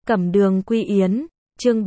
Cẩm Đường Quy Yến, chương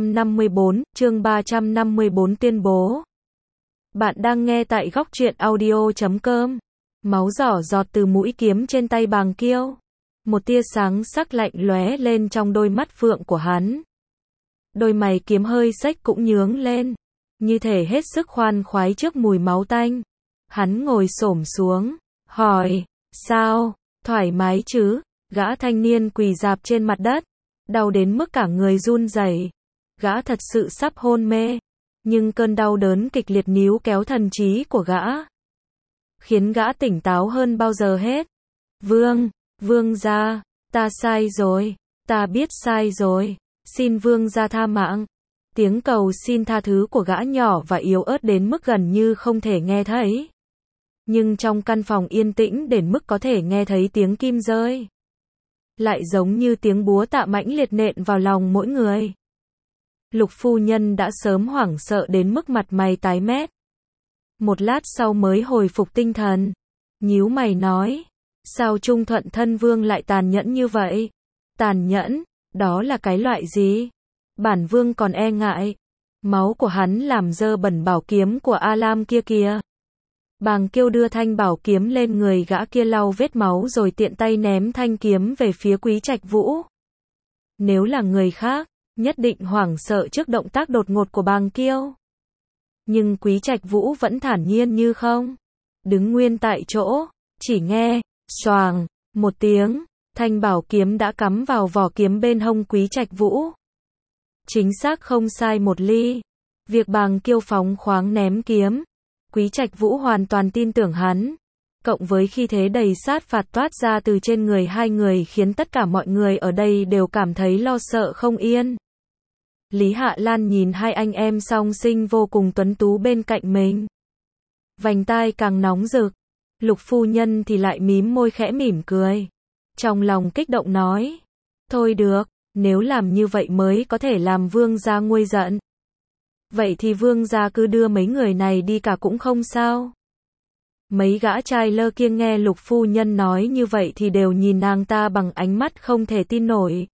354 tuyên bố. Bạn đang nghe tại góc truyện audio.com. Máu giỏ giọt từ mũi kiếm trên tay Bàng Kiêu. Một tia sáng sắc lạnh lóe lên trong đôi mắt phượng của hắn. Đôi mày kiếm hơi xếch cũng nhướng lên, như thể hết sức khoan khoái trước mùi máu tanh. Hắn ngồi xổm xuống, hỏi, sao, thoải mái chứ? Gã thanh niên quỳ rạp trên mặt đất, đau đến mức cả người run rẩy. Gã thật sự sắp hôn mê, nhưng cơn đau đớn kịch liệt níu kéo thần trí của gã, khiến gã tỉnh táo hơn bao giờ hết. Vương gia, ta sai rồi, ta biết sai rồi, xin vương gia tha mạng. Tiếng cầu xin tha thứ của gã nhỏ và yếu ớt đến mức gần như không thể nghe thấy. Nhưng trong căn phòng yên tĩnh đến mức có thể nghe thấy tiếng kim rơi, lại giống như tiếng búa tạ mãnh liệt nện vào lòng mỗi người. Lục phu nhân đã sớm hoảng sợ đến mức mặt mày tái mét. Một lát sau mới hồi phục tinh thần, nhíu mày nói, sao Trung Thuận thân vương lại tàn nhẫn như vậy? Tàn nhẫn, đó là cái loại gì? Bản vương còn e ngại. Máu của hắn làm dơ bẩn bảo kiếm của A Lam kia kìa. Bàng Kiêu đưa thanh bảo kiếm lên người gã kia lau vết máu rồi tiện tay ném thanh kiếm về phía Quý Trạch Vũ. Nếu là người khác, nhất định hoảng sợ trước động tác đột ngột của Bàng Kiêu. Nhưng Quý Trạch Vũ vẫn thản nhiên như không, đứng nguyên tại chỗ, chỉ nghe, xoàng, một tiếng, thanh bảo kiếm đã cắm vào vỏ kiếm bên hông Quý Trạch Vũ. Chính xác không sai một ly. Việc Bàng Kiêu phóng khoáng ném kiếm, Quý Trạch Vũ hoàn toàn tin tưởng hắn, cộng với khí thế đầy sát phạt toát ra từ trên người hai người khiến tất cả mọi người ở đây đều cảm thấy lo sợ không yên. Lý Hạ Lan nhìn hai anh em song sinh vô cùng tuấn tú bên cạnh mình, vành tai càng nóng rực. Lục phu nhân thì lại mím môi khẽ mỉm cười, trong lòng kích động nói, thôi được, nếu làm như vậy mới có thể làm vương gia nguôi giận, vậy thì vương gia cứ đưa mấy người này đi cả cũng không sao. Mấy gã trai lơ kia nghe lục phu nhân nói như vậy thì đều nhìn nàng ta bằng ánh mắt không thể tin nổi.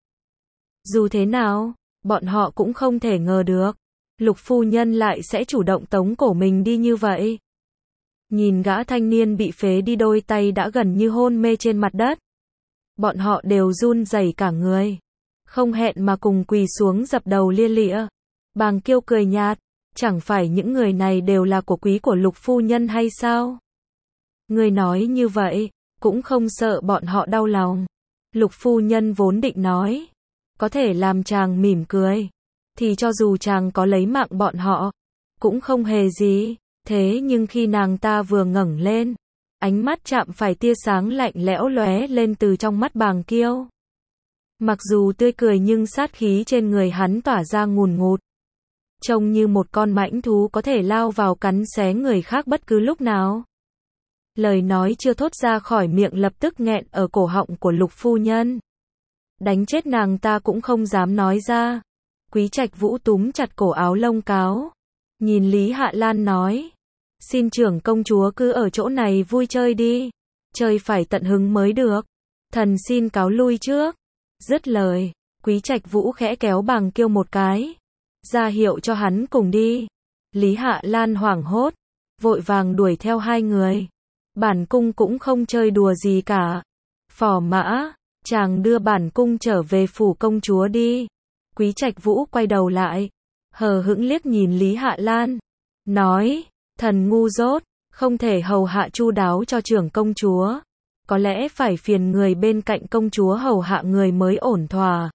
Dù thế nào, bọn họ cũng không thể ngờ được, lục phu nhân lại sẽ chủ động tống cổ mình đi như vậy. Nhìn gã thanh niên bị phế đi đôi tay đã gần như hôn mê trên mặt đất, bọn họ đều run rẩy cả người, không hẹn mà cùng quỳ xuống dập đầu lia lịa. Bàng Kiêu cười nhạt, chẳng phải những người này đều là của quý của lục phu nhân hay sao? Người nói như vậy, cũng không sợ bọn họ đau lòng. Lục phu nhân vốn định nói, có thể làm chàng mỉm cười, thì cho dù chàng có lấy mạng bọn họ, cũng không hề gì. Thế nhưng khi nàng ta vừa ngẩng lên, ánh mắt chạm phải tia sáng lạnh lẽo lóe lên từ trong mắt Bàng Kiêu. Mặc dù tươi cười nhưng sát khí trên người hắn tỏa ra ngùn ngụt, trông như một con mãnh thú có thể lao vào cắn xé người khác bất cứ lúc nào. Lời nói chưa thốt ra khỏi miệng lập tức nghẹn ở cổ họng của lục phu nhân. Đánh chết nàng ta cũng không dám nói ra. Quý Trạch Vũ túm chặt cổ áo lông cáo, nhìn Lý Hạ Lan nói, xin trưởng công chúa cứ ở chỗ này vui chơi đi, chơi phải tận hứng mới được. Thần xin cáo lui trước. Dứt lời, Quý Trạch Vũ khẽ kéo Bàng Kiêu một cái, ra hiệu cho hắn cùng đi. Lý Hạ Lan hoảng hốt, vội vàng đuổi theo hai người. Bản cung cũng không chơi đùa gì cả. Phò mã, chàng đưa bản cung trở về phủ công chúa đi. Quý Trạch Vũ quay đầu lại, hờ hững liếc nhìn Lý Hạ Lan, nói, thần ngu dốt, không thể hầu hạ chu đáo cho trưởng công chúa. Có lẽ phải phiền người bên cạnh công chúa hầu hạ người mới ổn thỏa.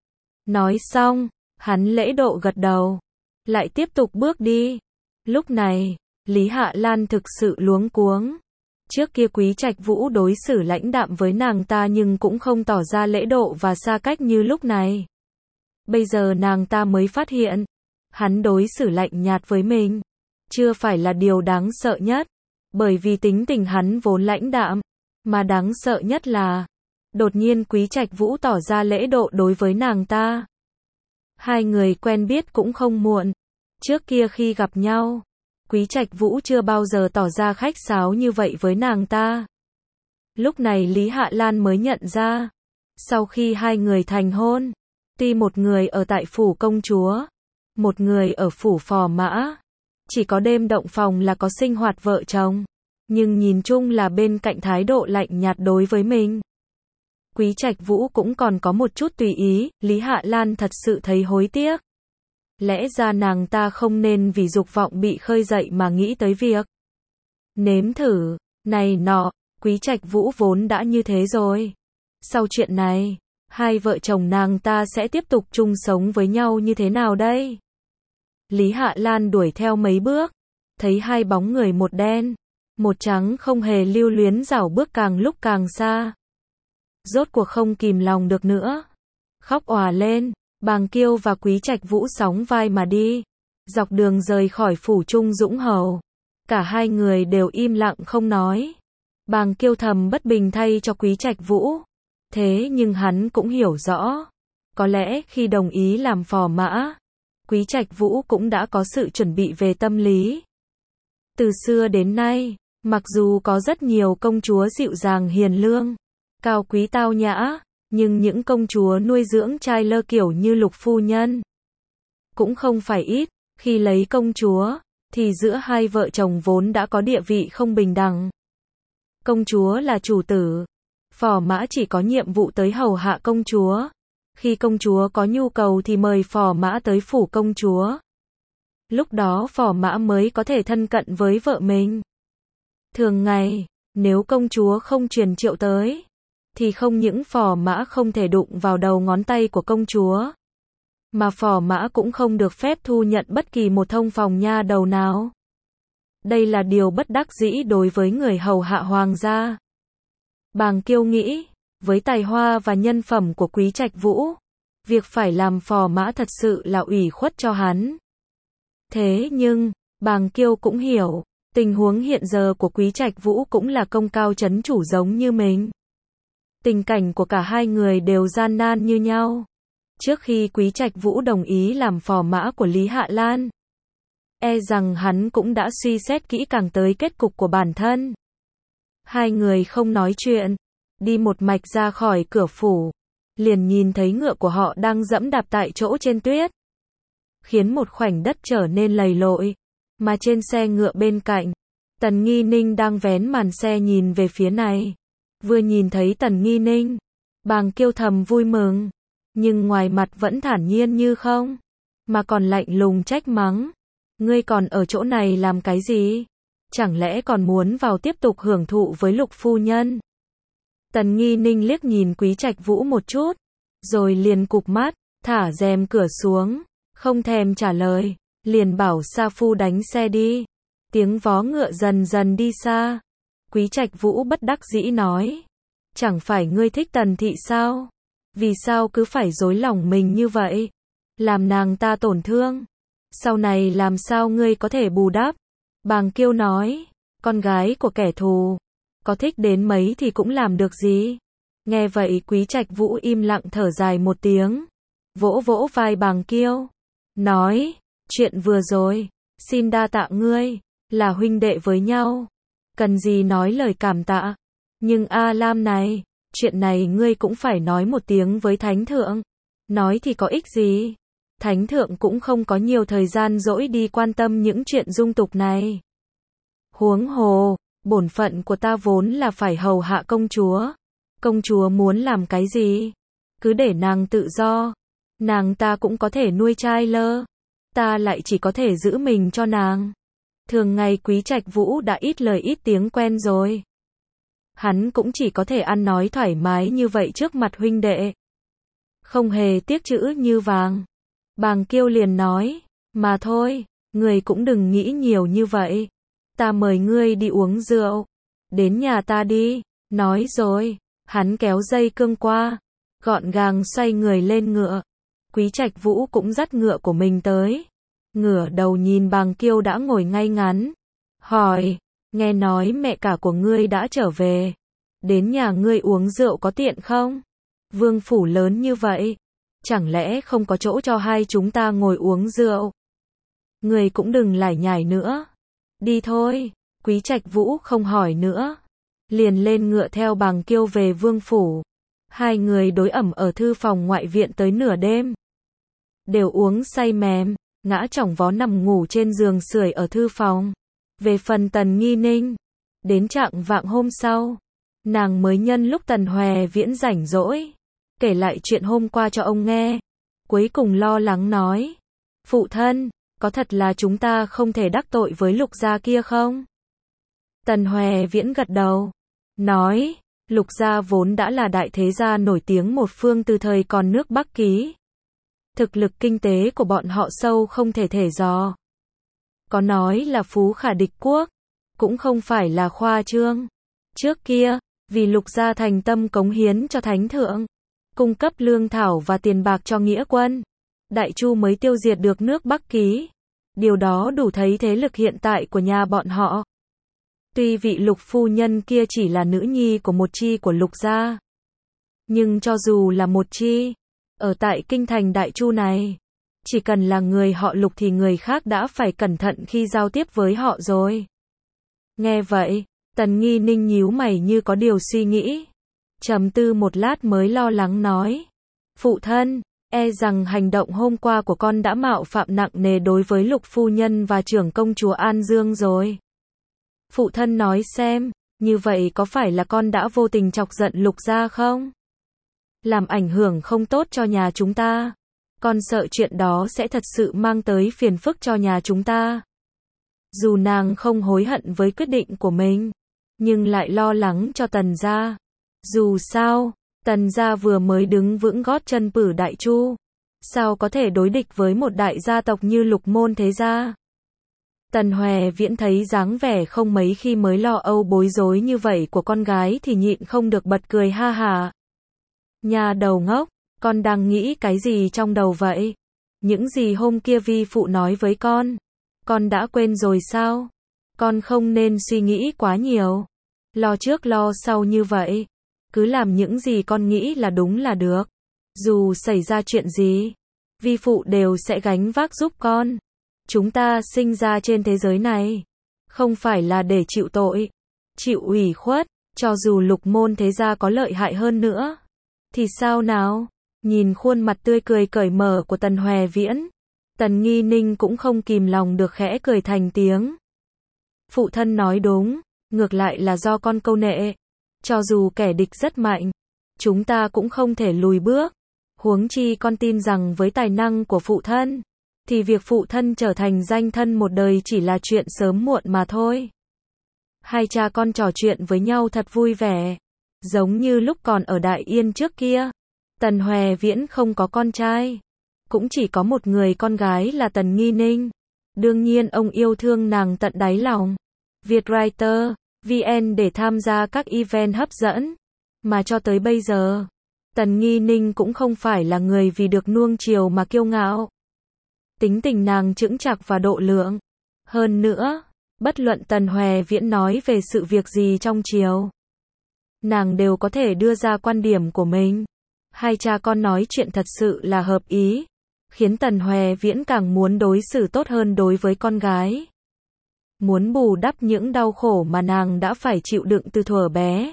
Nói xong, hắn lễ độ gật đầu, lại tiếp tục bước đi. Lúc này, Lý Hạ Lan thực sự luống cuống. Trước kia Quý Trạch Vũ đối xử lãnh đạm với nàng ta nhưng cũng không tỏ ra lễ độ và xa cách như lúc này. Bây giờ nàng ta mới phát hiện, hắn đối xử lạnh nhạt với mình, chưa phải là điều đáng sợ nhất, bởi vì tính tình hắn vốn lãnh đạm, mà đáng sợ nhất là, đột nhiên Quý Trạch Vũ tỏ ra lễ độ đối với nàng ta. Hai người quen biết cũng không muộn. Trước kia khi gặp nhau, Quý Trạch Vũ chưa bao giờ tỏ ra khách sáo như vậy với nàng ta. Lúc này Lý Hạ Lan mới nhận ra, sau khi hai người thành hôn, Tuy một người ở tại phủ công chúa, một người ở phủ phò mã, chỉ có đêm động phòng là có sinh hoạt vợ chồng, nhưng nhìn chung là bên cạnh thái độ lạnh nhạt đối với mình. Quý Trạch Vũ cũng còn có một chút tùy ý, Lý Hạ Lan thật sự thấy hối tiếc. Lẽ ra nàng ta không nên vì dục vọng bị khơi dậy mà nghĩ tới việc nếm thử, này nọ, Quý Trạch Vũ vốn đã như thế rồi. Sau chuyện này, hai vợ chồng nàng ta sẽ tiếp tục chung sống với nhau như thế nào đây? Lý Hạ Lan đuổi theo mấy bước, thấy hai bóng người một đen, một trắng không hề lưu luyến rảo bước càng lúc càng xa. Rốt cuộc không kìm lòng được nữa, khóc òa lên, Bàng Kiêu và Quý Trạch Vũ sóng vai mà đi, dọc đường rời khỏi phủ Trung Dũng Hầu. Cả hai người đều im lặng không nói. Bàng Kiêu thầm bất bình thay cho Quý Trạch Vũ. Thế nhưng hắn cũng hiểu rõ, có lẽ khi đồng ý làm phò mã, Quý Trạch Vũ cũng đã có sự chuẩn bị về tâm lý. Từ xưa đến nay, mặc dù có rất nhiều công chúa dịu dàng hiền lương, cao quý tao nhã, nhưng những công chúa nuôi dưỡng trai lơ kiểu như Lục phu nhân cũng không phải ít. Khi lấy công chúa, thì giữa hai vợ chồng vốn đã có địa vị không bình đẳng. Công chúa là chủ tử, phò mã chỉ có nhiệm vụ tới hầu hạ công chúa. Khi công chúa có nhu cầu thì mời phò mã tới phủ công chúa. Lúc đó phò mã mới có thể thân cận với vợ mình. Thường ngày, nếu công chúa không truyền triệu tới, thì không những phò mã không thể đụng vào đầu ngón tay của công chúa, mà phò mã cũng không được phép thu nhận bất kỳ một thông phòng nha đầu nào. Đây là điều bất đắc dĩ đối với người hầu hạ hoàng gia. Bàng Kiêu nghĩ, với tài hoa và nhân phẩm của Quý Trạch Vũ, việc phải làm phò mã thật sự là ủy khuất cho hắn. Thế nhưng, Bàng Kiêu cũng hiểu, tình huống hiện giờ của Quý Trạch Vũ cũng là công cao trấn chủ giống như mình. Tình cảnh của cả hai người đều gian nan như nhau. Trước khi Quý Trạch Vũ đồng ý làm phò mã của Lý Hạ Lan, e rằng hắn cũng đã suy xét kỹ càng tới kết cục của bản thân. Hai người không nói chuyện, đi một mạch ra khỏi cửa phủ, liền nhìn thấy ngựa của họ đang dẫm đạp tại chỗ trên tuyết, khiến một khoảnh đất trở nên lầy lội. Mà trên xe ngựa bên cạnh, Tần Nghi Ninh đang vén màn xe nhìn về phía này. Vừa nhìn thấy Tần Nghi Ninh, Bàng Kiêu thầm vui mừng, nhưng ngoài mặt vẫn thản nhiên như không, mà còn lạnh lùng trách mắng. Ngươi còn ở chỗ này làm cái gì? Chẳng lẽ còn muốn vào tiếp tục hưởng thụ với Lục phu nhân? Tần Nghi Ninh liếc nhìn Quý Trạch Vũ một chút, rồi liền cụp mắt, thả rèm cửa xuống, không thèm trả lời, liền bảo sa phu đánh xe đi. Tiếng vó ngựa dần dần đi xa. Quý Trạch Vũ bất đắc dĩ nói, chẳng phải ngươi thích Tần thị sao? Vì sao cứ phải dối lòng mình như vậy? Làm nàng ta tổn thương. Sau này làm sao ngươi có thể bù đắp? Bàng Kiêu nói, con gái của kẻ thù, có thích đến mấy thì cũng làm được gì? Nghe vậy Quý Trạch Vũ im lặng thở dài một tiếng, vỗ vỗ vai Bàng Kiêu, nói, chuyện vừa rồi, xin đa tạ ngươi, là huynh đệ với nhau, cần gì nói lời cảm tạ. Nhưng A Lam này, chuyện này ngươi cũng phải nói một tiếng với Thánh Thượng. Nói thì có ích gì? Thánh Thượng cũng không có nhiều thời gian rỗi đi quan tâm những chuyện dung tục này. Huống hồ, bổn phận của ta vốn là phải hầu hạ công chúa. Công chúa muốn làm cái gì? Cứ để nàng tự do. Nàng ta cũng có thể nuôi trai lơ. Ta lại chỉ có thể giữ mình cho nàng. Thường ngày Quý Trạch Vũ đã ít lời ít tiếng quen rồi. Hắn cũng chỉ có thể ăn nói thoải mái như vậy trước mặt huynh đệ. Không hề tiếc chữ như vàng. Bàng Kiêu liền nói, mà thôi, người cũng đừng nghĩ nhiều như vậy. Ta mời ngươi đi uống rượu. Đến nhà ta đi. Nói rồi, hắn kéo dây cương qua, gọn gàng xoay người lên ngựa. Quý Trạch Vũ cũng dắt ngựa của mình tới. Ngửa đầu nhìn Bàng Kiêu đã ngồi ngay ngắn. Hỏi, nghe nói mẹ cả của ngươi đã trở về. Đến nhà ngươi uống rượu có tiện không? Vương phủ lớn như vậy, chẳng lẽ không có chỗ cho hai chúng ta ngồi uống rượu? Ngươi cũng đừng lải nhải nữa. Đi thôi. Quý Trạch Vũ không hỏi nữa, liền lên ngựa theo Bàng Kiêu về vương phủ. Hai người đối ẩm ở thư phòng ngoại viện tới nửa đêm. Đều uống say mềm, ngã chỏng vó nằm ngủ trên giường sưởi ở thư phòng. Về phần Tần Nghi Ninh, đến trạng vạng hôm sau, nàng mới nhân lúc Tần Hoè Viễn rảnh rỗi, kể lại chuyện hôm qua cho ông nghe. Cuối cùng lo lắng nói, phụ thân, có thật là chúng ta không thể đắc tội với Lục gia kia không? Tần Hoè Viễn gật đầu, nói, Lục gia vốn đã là đại thế gia nổi tiếng một phương từ thời còn nước Bắc Ký. Thực lực kinh tế của bọn họ sâu không thể thể dò. Có nói là phú khả địch quốc, cũng không phải là khoa trương. Trước kia, vì Lục gia thành tâm cống hiến cho thánh thượng, cung cấp lương thảo và tiền bạc cho nghĩa quân, Đại Chu mới tiêu diệt được nước Bắc Ký. Điều đó đủ thấy thế lực hiện tại của nhà bọn họ. Tuy vị Lục phu nhân kia chỉ là nữ nhi của một chi của Lục gia, nhưng cho dù là một chi, ở tại kinh thành Đại Chu này, chỉ cần là người họ Lục thì người khác đã phải cẩn thận khi giao tiếp với họ rồi. Nghe vậy, Tần Nghi Ninh nhíu mày như có điều suy nghĩ. Trầm tư một lát mới lo lắng nói, phụ thân, e rằng hành động hôm qua của con đã mạo phạm nặng nề đối với Lục phu nhân và trưởng công chúa An Dương rồi. Phụ thân nói xem, như vậy có phải là con đã vô tình chọc giận Lục gia không? Làm ảnh hưởng không tốt cho nhà chúng ta. Con sợ chuyện đó sẽ thật sự mang tới phiền phức cho nhà chúng ta. Dù nàng không hối hận với quyết định của mình, nhưng lại lo lắng cho Tần gia. Dù sao, Tần gia vừa mới đứng vững gót chân Pử Đại Chu, sao có thể đối địch với một đại gia tộc như Lục môn thế gia? Tần Hoè Viễn thấy dáng vẻ không mấy khi mới lo âu bối rối như vậy của con gái thì nhịn không được bật cười ha hả. Nhà đầu ngốc, con đang nghĩ cái gì trong đầu vậy? Những gì hôm kia vi phụ nói với con đã quên rồi sao? Con không nên suy nghĩ quá nhiều, lo trước lo sau như vậy, cứ làm những gì con nghĩ là đúng là được. Dù xảy ra chuyện gì, vi phụ đều sẽ gánh vác giúp con. Chúng ta sinh ra trên thế giới này, không phải là để chịu tội, chịu ủy khuất, cho dù Lục môn thế gia có lợi hại hơn nữa. Thì sao nào? Nhìn khuôn mặt tươi cười cởi mở của Tần Hoè Viễn, Tần Nghi Ninh cũng không kìm lòng được khẽ cười thành tiếng. Phụ thân nói đúng, ngược lại là do con câu nệ. Cho dù kẻ địch rất mạnh, chúng ta cũng không thể lùi bước. Huống chi con tin rằng với tài năng của phụ thân, thì việc phụ thân trở thành danh thân một đời chỉ là chuyện sớm muộn mà thôi. Hai cha con trò chuyện với nhau thật vui vẻ, giống như lúc còn ở Đại Yên trước kia. Tần Hoè Viễn không có con trai, cũng chỉ có một người con gái là Tần Nghi Ninh. Đương nhiên ông yêu thương nàng tận đáy lòng. Vietwriter VN để tham gia các event hấp dẫn. Mà cho tới bây giờ, Tần Nghi Ninh cũng không phải là người vì được nuông chiều mà kiêu ngạo. Tính tình nàng chững chạc và độ lượng. Hơn nữa, bất luận Tần Hoè Viễn nói về sự việc gì trong triều, nàng đều có thể đưa ra quan điểm của mình. Hai cha con nói chuyện thật sự là hợp ý, khiến Tần Hoè Viễn càng muốn đối xử tốt hơn đối với con gái. Muốn bù đắp những đau khổ mà nàng đã phải chịu đựng từ thuở bé.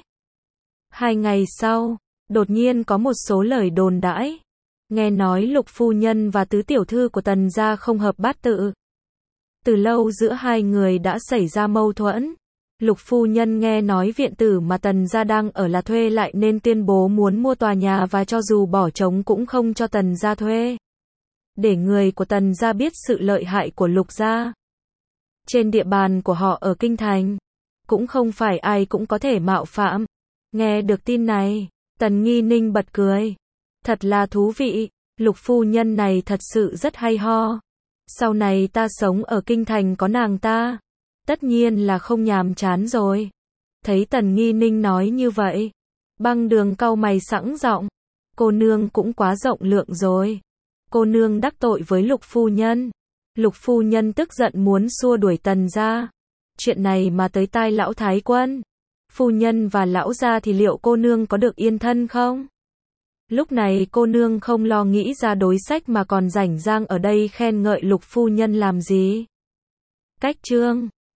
2 ngày sau, đột nhiên có một số lời đồn đãi. Nghe nói Lục phu nhân và tứ tiểu thư của Tần gia không hợp bát tự. Từ lâu giữa hai người đã xảy ra mâu thuẫn. Lục phu nhân nghe nói viện tử mà Tần gia đang ở là thuê lại nên tuyên bố muốn mua tòa nhà và cho dù bỏ trống cũng không cho Tần gia thuê. Để người của Tần gia biết sự lợi hại của Lục gia. Trên địa bàn của họ ở kinh thành, cũng không phải ai cũng có thể mạo phạm. Nghe được tin này, Tần Nghi Ninh bật cười. Thật là thú vị, Lục phu nhân này thật sự rất hay ho. Sau này ta sống ở kinh thành có nàng ta, tất nhiên là không nhàm chán rồi. Thấy Tần Nghi Ninh nói như vậy, Băng Đường cau mày sẵn giọng. Cô nương cũng quá rộng lượng rồi. Cô nương đắc tội với Lục phu nhân. Lục phu nhân tức giận muốn xua đuổi Tần gia. Chuyện này mà tới tai lão thái quân, phu nhân và lão gia thì liệu cô nương có được yên thân không? Lúc này cô nương không lo nghĩ ra đối sách mà còn rảnh rang ở đây khen ngợi Lục phu nhân làm gì? Cách chương